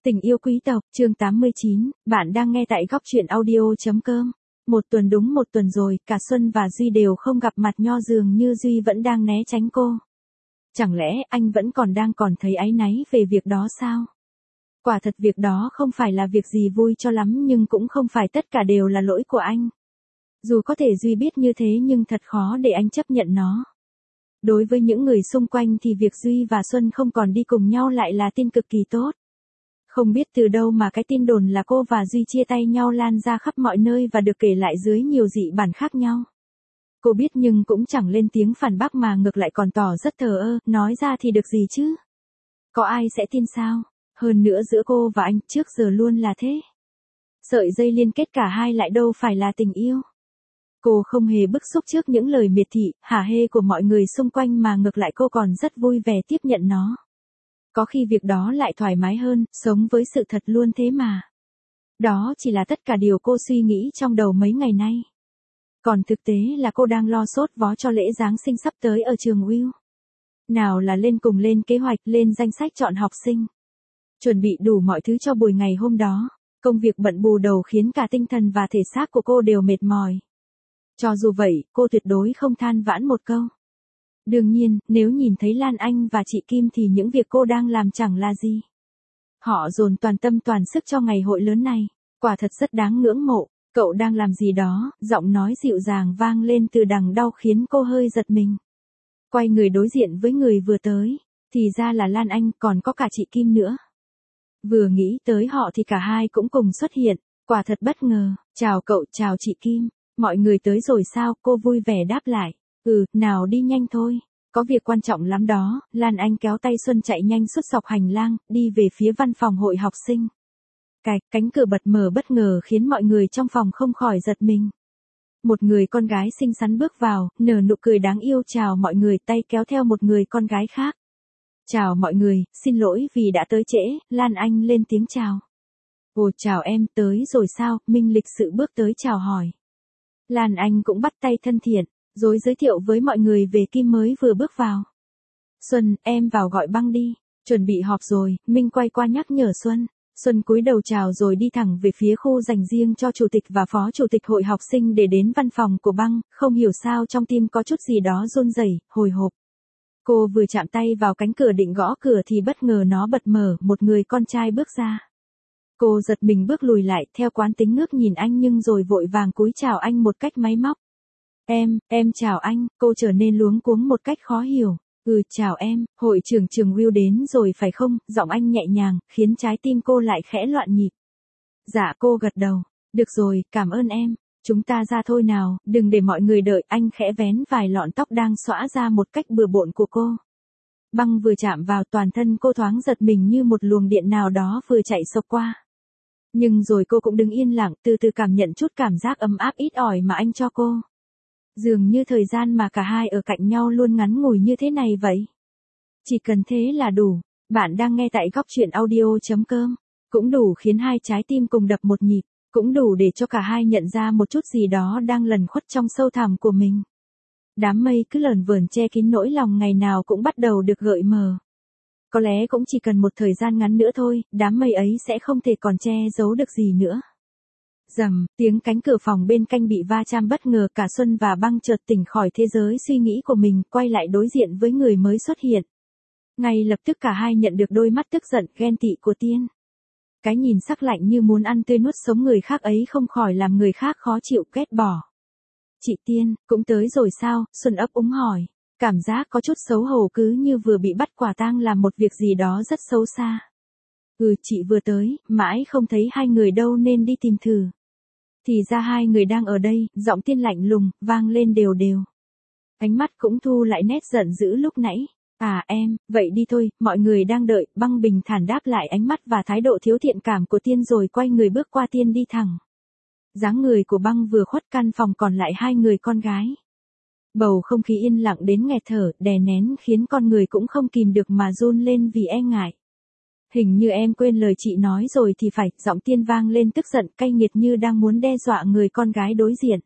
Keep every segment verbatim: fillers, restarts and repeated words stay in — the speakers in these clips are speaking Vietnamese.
Tình yêu quý tộc, chương tám mươi chín, bạn đang nghe tại góc truyện audio.com. Một tuần đúng một tuần rồi, cả Xuân và Duy đều không gặp mặt Nho, dường như Duy vẫn đang né tránh cô. Chẳng lẽ anh vẫn còn đang còn thấy áy náy về việc đó sao? Quả thật việc đó không phải là việc gì vui cho lắm, nhưng cũng không phải tất cả đều là lỗi của anh. Dù có thể Duy biết như thế nhưng thật khó để anh chấp nhận nó. Đối với những người xung quanh thì việc Duy và Xuân không còn đi cùng nhau lại là tin cực kỳ tốt. Không biết từ đâu mà cái tin đồn là cô và Duy chia tay nhau lan ra khắp mọi nơi và được kể lại dưới nhiều dị bản khác nhau. Cô biết nhưng cũng chẳng lên tiếng phản bác mà ngược lại còn tỏ rất thờ ơ, nói ra thì được gì chứ? Có ai sẽ tin sao? Hơn nữa giữa cô và anh trước giờ luôn là thế. Sợi dây liên kết cả hai lại đâu phải là tình yêu. Cô không hề bức xúc trước những lời miệt thị, hả hê của mọi người xung quanh mà ngược lại cô còn rất vui vẻ tiếp nhận nó. Có khi việc đó lại thoải mái hơn, sống với sự thật luôn thế mà. Đó chỉ là tất cả điều cô suy nghĩ trong đầu mấy ngày nay. Còn thực tế là cô đang lo sốt vó cho lễ Giáng sinh sắp tới ở trường Will. Nào là lên cùng lên kế hoạch, lên danh sách chọn học sinh. Chuẩn bị đủ mọi thứ cho buổi ngày hôm đó. Công việc bận bù đầu khiến cả tinh thần và thể xác của cô đều mệt mỏi. Cho dù vậy, cô tuyệt đối không than vãn một câu. Đương nhiên, nếu nhìn thấy Lan Anh và chị Kim thì những việc cô đang làm chẳng là gì. Họ dồn toàn tâm toàn sức cho ngày hội lớn này, quả thật rất đáng ngưỡng mộ. Cậu đang làm gì đó? Giọng nói dịu dàng vang lên từ đằng đau khiến cô hơi giật mình. Quay người đối diện với người vừa tới, thì ra là Lan Anh, còn có cả chị Kim nữa. Vừa nghĩ tới họ thì cả hai cũng cùng xuất hiện, quả thật bất ngờ. Chào cậu, chào chị Kim, mọi người tới rồi sao? Cô vui vẻ đáp lại. Ừ, nào đi nhanh thôi. Có việc quan trọng lắm đó. Lan Anh kéo tay Xuân chạy nhanh suốt dọc hành lang, đi về phía văn phòng hội học sinh. Cạch, cánh cửa bật mở bất ngờ khiến mọi người trong phòng không khỏi giật mình. Một người con gái xinh xắn bước vào, nở nụ cười đáng yêu chào mọi người, tay kéo theo một người con gái khác. Chào mọi người, xin lỗi vì đã tới trễ. Lan Anh lên tiếng chào. Ồ, chào em, tới rồi sao? Minh lịch sự bước tới chào hỏi. Lan Anh cũng bắt tay thân thiện, rồi giới thiệu với mọi người về Kim mới vừa bước vào. Xuân, em vào gọi băng đi, chuẩn bị họp rồi. Minh quay qua nhắc nhở Xuân. Xuân cúi đầu chào rồi đi thẳng về phía khu dành riêng cho chủ tịch và phó chủ tịch hội học sinh để đến văn phòng của băng, không hiểu sao trong tim có chút gì đó run rẩy, hồi hộp. Cô vừa chạm tay vào cánh cửa định gõ cửa thì bất ngờ nó bật mở, một người con trai bước ra. Cô giật mình bước lùi lại, theo quán tính ngước nhìn anh nhưng rồi vội vàng cúi chào anh một cách máy móc. Em, em chào anh. Cô trở nên luống cuống một cách khó hiểu. Ừ, chào em, hội trưởng trường Will đến rồi phải không? Giọng anh nhẹ nhàng, khiến trái tim cô lại khẽ loạn nhịp. Dạ, cô gật đầu. Được rồi, cảm ơn em. Chúng ta ra thôi nào, đừng để mọi người đợi. Anh khẽ vén vài lọn tóc đang xõa ra một cách bừa bộn của cô. Băng vừa chạm vào toàn thân cô thoáng giật mình như một luồng điện nào đó vừa chạy xộc qua. Nhưng rồi cô cũng đứng yên lặng, từ từ cảm nhận chút cảm giác ấm áp ít ỏi mà anh cho cô. Dường như thời gian mà cả hai ở cạnh nhau luôn ngắn ngủi như thế này vậy. Chỉ cần thế là đủ. Bạn đang nghe tại góc truyện audio.com. Cũng đủ khiến hai trái tim cùng đập một nhịp. Cũng đủ để cho cả hai nhận ra một chút gì đó đang lẩn khuất trong sâu thẳm của mình. Đám mây cứ lởn vởn che kín nỗi lòng ngày nào cũng bắt đầu được gợi mờ. Có lẽ cũng chỉ cần một thời gian ngắn nữa thôi, đám mây ấy sẽ không thể còn che giấu được gì nữa. Rầm, tiếng cánh cửa phòng bên cạnh bị va chạm bất ngờ, cả Xuân và băng chợt tỉnh khỏi thế giới suy nghĩ của mình, quay lại đối diện với người mới xuất hiện. Ngay lập tức cả hai nhận được đôi mắt tức giận, ghen tị của Tiên. Cái nhìn sắc lạnh như muốn ăn tươi nuốt sống người khác ấy không khỏi làm người khác khó chịu ghét bỏ. Chị Tiên, cũng tới rồi sao? Xuân ấp úng hỏi. Cảm giác có chút xấu hổ cứ như vừa bị bắt quả tang làm một việc gì đó rất xấu xa. Ừ, chị vừa tới, mãi không thấy hai người đâu nên đi tìm thử. Thì ra hai người đang ở đây, giọng Tiên lạnh lùng, vang lên đều đều. Ánh mắt cũng thu lại nét giận dữ lúc nãy. À em, vậy đi thôi, mọi người đang đợi. Băng bình thản đáp lại ánh mắt và thái độ thiếu thiện cảm của Tiên rồi quay người bước qua Tiên đi thẳng. Dáng người của băng vừa khuất căn phòng còn lại hai người con gái. Bầu không khí yên lặng đến nghẹt thở, đè nén khiến con người cũng không kìm được mà run lên vì e ngại. Hình như em quên lời chị nói rồi thì phải. Giọng Tiên vang lên tức giận cay nghiệt như đang muốn đe dọa người con gái đối diện.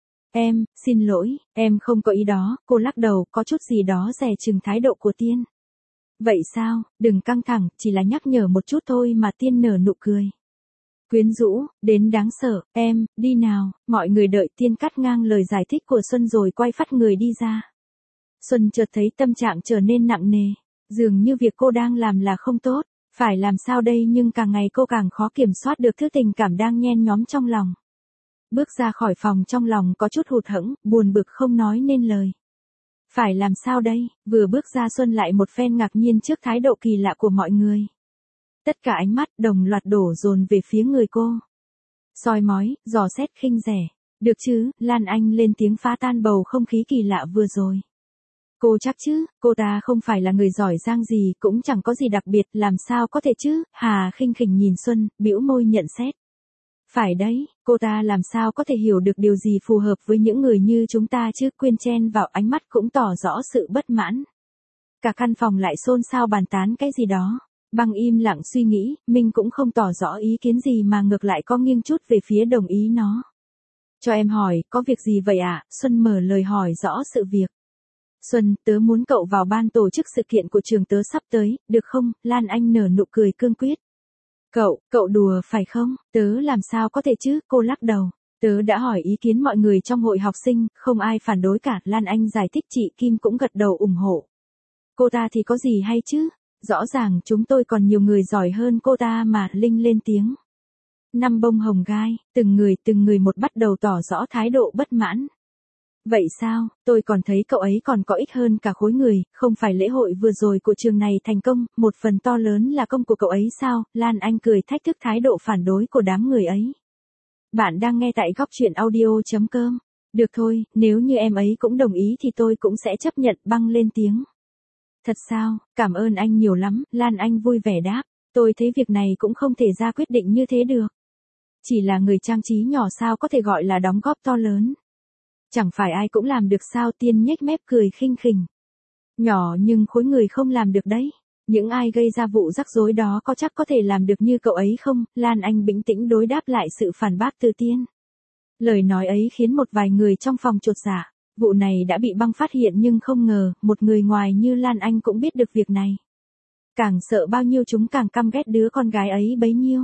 Em, xin lỗi, em không có ý đó. Cô lắc đầu, có chút gì đó dè chừng thái độ của Tiên. Vậy sao, đừng căng thẳng, chỉ là nhắc nhở một chút thôi mà. Tiên nở nụ cười quyến rũ, đến đáng sợ. Em, đi nào. Mọi người đợi Tiên cắt ngang lời giải thích của Xuân rồi quay phắt người đi ra. Xuân chợt thấy tâm trạng trở nên nặng nề. Dường như việc cô đang làm là không tốt. Phải làm sao đây, nhưng càng ngày cô càng khó kiểm soát được thứ tình cảm đang nhen nhóm trong lòng. Bước ra khỏi phòng trong lòng có chút hụt hẫng, buồn bực không nói nên lời. Phải làm sao đây, vừa bước ra Xuân lại một phen ngạc nhiên trước thái độ kỳ lạ của mọi người. Tất cả ánh mắt đồng loạt đổ dồn về phía người cô. Soi mói, dò xét khinh rẻ. Được chứ, Lan Anh lên tiếng phá tan bầu không khí kỳ lạ vừa rồi. Cô chắc chứ, cô ta không phải là người giỏi giang gì, cũng chẳng có gì đặc biệt, làm sao có thể chứ. Hà khinh khỉnh nhìn Xuân, bĩu môi nhận xét. Phải đấy, cô ta làm sao có thể hiểu được điều gì phù hợp với những người như chúng ta chứ. Quyên chen vào ánh mắt cũng tỏ rõ sự bất mãn. Cả căn phòng lại xôn xao bàn tán cái gì đó. Băng im lặng suy nghĩ, Minh cũng không tỏ rõ ý kiến gì mà ngược lại có nghiêng chút về phía đồng ý nó. Cho em hỏi, có việc gì vậy ạ? À? Xuân mở lời hỏi rõ sự việc. Xuân, tớ muốn cậu vào ban tổ chức sự kiện của trường tớ sắp tới, được không? Lan Anh nở nụ cười cương quyết. Cậu, cậu đùa phải không? Tớ làm sao có thể chứ? Cô lắc đầu. Tớ đã hỏi ý kiến mọi người trong hội học sinh, không ai phản đối cả. Lan Anh giải thích, chị Kim cũng gật đầu ủng hộ. Cô ta thì có gì hay chứ? Rõ ràng chúng tôi còn nhiều người giỏi hơn cô ta mà. Linh lên tiếng. Năm bông hồng gai, từng người từng người một bắt đầu tỏ rõ thái độ bất mãn. Vậy sao, tôi còn thấy cậu ấy còn có ích hơn cả khối người, không phải lễ hội vừa rồi của trường này thành công, một phần to lớn là công của cậu ấy sao? Lan Anh cười thách thức thái độ phản đối của đám người ấy. Bạn đang nghe tại góc truyện audio chấm com. Được thôi, nếu như em ấy cũng đồng ý thì tôi cũng sẽ chấp nhận. Băng lên tiếng. Thật sao, cảm ơn anh nhiều lắm. Lan Anh vui vẻ đáp. Tôi thấy việc này cũng không thể ra quyết định như thế được. Chỉ là người trang trí nhỏ sao có thể gọi là đóng góp to lớn. Chẳng phải ai cũng làm được sao? Tiên nhếch mép cười khinh khỉnh. Nhỏ nhưng khối người không làm được đấy. Những ai gây ra vụ rắc rối đó có chắc có thể làm được như cậu ấy không? Lan Anh bình tĩnh đối đáp lại sự phản bác từ Tiên. Lời nói ấy khiến một vài người trong phòng chột dạ. Vụ này đã bị Băng phát hiện nhưng không ngờ, một người ngoài như Lan Anh cũng biết được việc này. Càng sợ bao nhiêu chúng càng căm ghét đứa con gái ấy bấy nhiêu.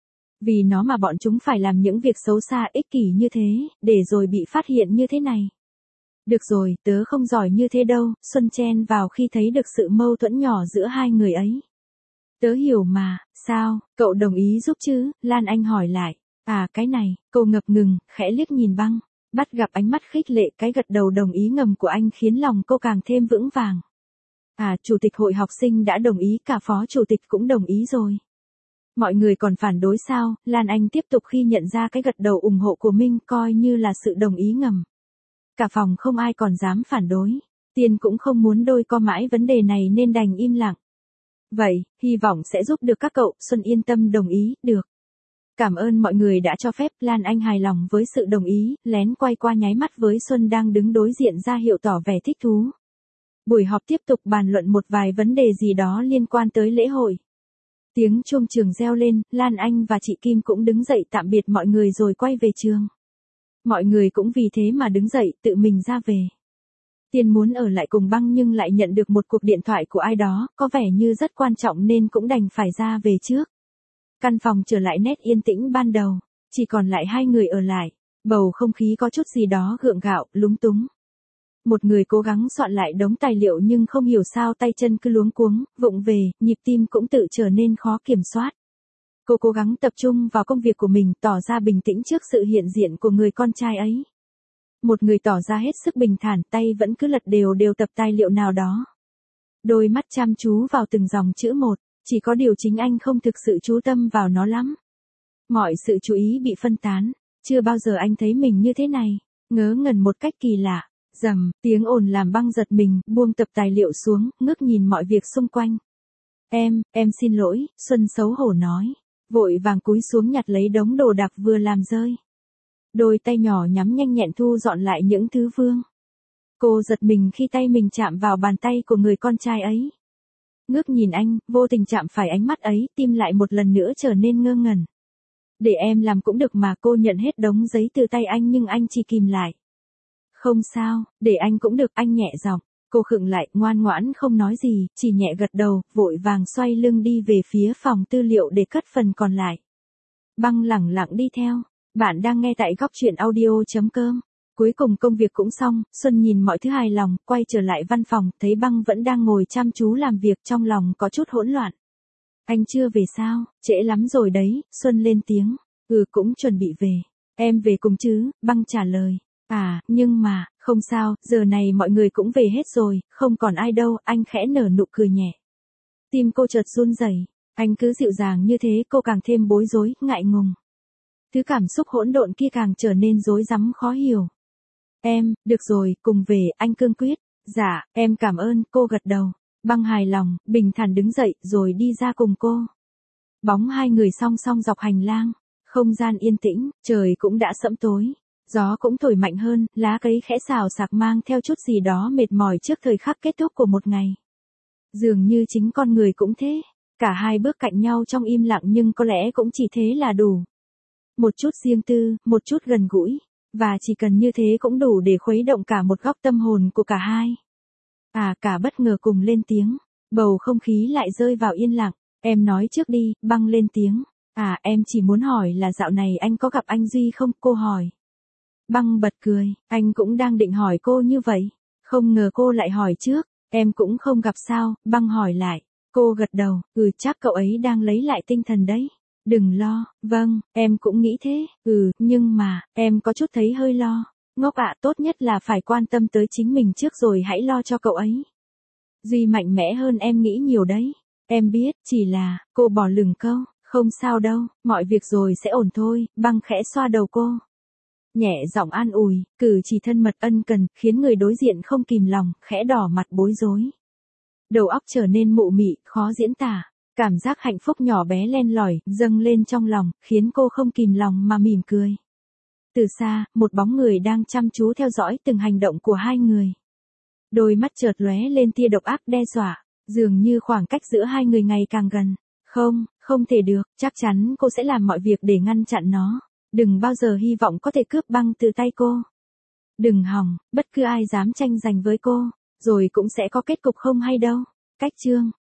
Vì nó mà bọn chúng phải làm những việc xấu xa ích kỷ như thế, để rồi bị phát hiện như thế này. Được rồi, tớ không giỏi như thế đâu. Xuân chen vào khi thấy được sự mâu thuẫn nhỏ giữa hai người ấy. Tớ hiểu mà, sao, cậu đồng ý giúp chứ? Lan Anh hỏi lại. À cái này, cô ngập ngừng, khẽ liếc nhìn Băng. Bắt gặp ánh mắt khích lệ, cái gật đầu đồng ý ngầm của anh khiến lòng cô càng thêm vững vàng. À, chủ tịch hội học sinh đã đồng ý, cả phó chủ tịch cũng đồng ý rồi. Mọi người còn phản đối sao? Lan Anh tiếp tục khi nhận ra cái gật đầu ủng hộ của Minh coi như là sự đồng ý ngầm. Cả phòng không ai còn dám phản đối. Tiên cũng không muốn đôi co mãi vấn đề này nên đành im lặng. Vậy, hy vọng sẽ giúp được các cậu. Xuân yên tâm đồng ý, được. Cảm ơn mọi người đã cho phép. Lan Anh hài lòng với sự đồng ý, lén quay qua nháy mắt với Xuân đang đứng đối diện ra hiệu tỏ vẻ thích thú. Buổi họp tiếp tục bàn luận một vài vấn đề gì đó liên quan tới lễ hội. Tiếng chuông trường reo lên, Lan Anh và chị Kim cũng đứng dậy tạm biệt mọi người rồi quay về trường. Mọi người cũng vì thế mà đứng dậy, tự mình ra về. Tiên muốn ở lại cùng Băng nhưng lại nhận được một cuộc điện thoại của ai đó, có vẻ như rất quan trọng nên cũng đành phải ra về trước. Căn phòng trở lại nét yên tĩnh ban đầu, chỉ còn lại hai người ở lại, bầu không khí có chút gì đó gượng gạo, lúng túng. Một người cố gắng soạn lại đống tài liệu nhưng không hiểu sao tay chân cứ luống cuống, vụng về, nhịp tim cũng tự trở nên khó kiểm soát. Cô cố gắng tập trung vào công việc của mình, tỏ ra bình tĩnh trước sự hiện diện của người con trai ấy. Một người tỏ ra hết sức bình thản, tay vẫn cứ lật đều đều tập tài liệu nào đó. Đôi mắt chăm chú vào từng dòng chữ một, chỉ có điều chính anh không thực sự chú tâm vào nó lắm. Mọi sự chú ý bị phân tán, chưa bao giờ anh thấy mình như thế này, ngớ ngẩn một cách kỳ lạ. Rầm, tiếng ồn làm Băng giật mình, buông tập tài liệu xuống, ngước nhìn mọi việc xung quanh. Em, em xin lỗi, Xuân xấu hổ nói, vội vàng cúi xuống nhặt lấy đống đồ đạc vừa làm rơi. Đôi tay nhỏ nhắm nhanh nhẹn thu dọn lại những thứ vương. Cô giật mình khi tay mình chạm vào bàn tay của người con trai ấy. Ngước nhìn anh, vô tình chạm phải ánh mắt ấy, tim lại một lần nữa trở nên ngơ ngẩn. Để em làm cũng được mà. Cô nhận hết đống giấy từ tay anh nhưng anh chỉ kìm lại. Không sao, để anh cũng được. Anh nhẹ giọng. Cô khựng lại, ngoan ngoãn không nói gì, chỉ nhẹ gật đầu, vội vàng xoay lưng đi về phía phòng tư liệu để cất phần còn lại. Băng lẳng lặng đi theo. Bạn đang nghe tại góc chuyện audio.com. Cuối cùng công việc cũng xong, Xuân nhìn mọi thứ hài lòng, quay trở lại văn phòng, thấy Băng vẫn đang ngồi chăm chú làm việc, trong lòng có chút hỗn loạn. Anh chưa về sao? Trễ lắm rồi đấy, Xuân lên tiếng. Ừ, cũng chuẩn bị về. Em về cùng chứ? Băng trả lời. À, nhưng mà, không sao, giờ này mọi người cũng về hết rồi, không còn ai đâu, anh khẽ nở nụ cười nhẹ. Tim cô chợt run rẩy, anh cứ dịu dàng như thế, cô càng thêm bối rối, ngại ngùng. Thứ cảm xúc hỗn độn kia càng trở nên rối rắm khó hiểu. Em, được rồi, cùng về, anh cương quyết. Dạ, em cảm ơn, cô gật đầu. Băng hài lòng, bình thản đứng dậy, rồi đi ra cùng cô. Bóng hai người song song dọc hành lang, không gian yên tĩnh, trời cũng đã sẫm tối. Gió cũng thổi mạnh hơn, lá cây khẽ xào xạc mang theo chút gì đó mệt mỏi trước thời khắc kết thúc của một ngày. Dường như chính con người cũng thế, cả hai bước cạnh nhau trong im lặng nhưng có lẽ cũng chỉ thế là đủ. Một chút riêng tư, một chút gần gũi, và chỉ cần như thế cũng đủ để khuấy động cả một góc tâm hồn của cả hai. À, cả bất ngờ cùng lên tiếng, bầu không khí lại rơi vào yên lặng. Em nói trước đi, Băng lên tiếng. À, em chỉ muốn hỏi là dạo này anh có gặp anh Duy không, cô hỏi. Băng bật cười, anh cũng đang định hỏi cô như vậy. Không ngờ cô lại hỏi trước, em cũng không gặp sao, Băng hỏi lại. Cô gật đầu, ừ chắc cậu ấy đang lấy lại tinh thần đấy. Đừng lo, vâng, em cũng nghĩ thế, ừ, nhưng mà, em có chút thấy hơi lo. Ngốc ạ, tốt nhất là phải quan tâm tới chính mình trước rồi hãy lo cho cậu ấy. Duy mạnh mẽ hơn em nghĩ nhiều đấy. Em biết, chỉ là, cô bỏ lửng câu, không sao đâu, mọi việc rồi sẽ ổn thôi, Băng khẽ xoa đầu cô. Nhẹ giọng an ủi, cử chỉ thân mật ân cần, khiến người đối diện không kìm lòng, khẽ đỏ mặt bối rối. Đầu óc trở nên mụ mị, khó diễn tả. Cảm giác hạnh phúc nhỏ bé len lỏi, dâng lên trong lòng, khiến cô không kìm lòng mà mỉm cười. Từ xa, một bóng người đang chăm chú theo dõi từng hành động của hai người. Đôi mắt chợt lóe lên tia độc ác đe dọa, dường như khoảng cách giữa hai người ngày càng gần. Không, không thể được, chắc chắn cô sẽ làm mọi việc để ngăn chặn nó. Đừng bao giờ hy vọng có thể cướp Băng từ tay cô. Đừng hòng, bất cứ ai dám tranh giành với cô, rồi cũng sẽ có kết cục không hay đâu. Cách chương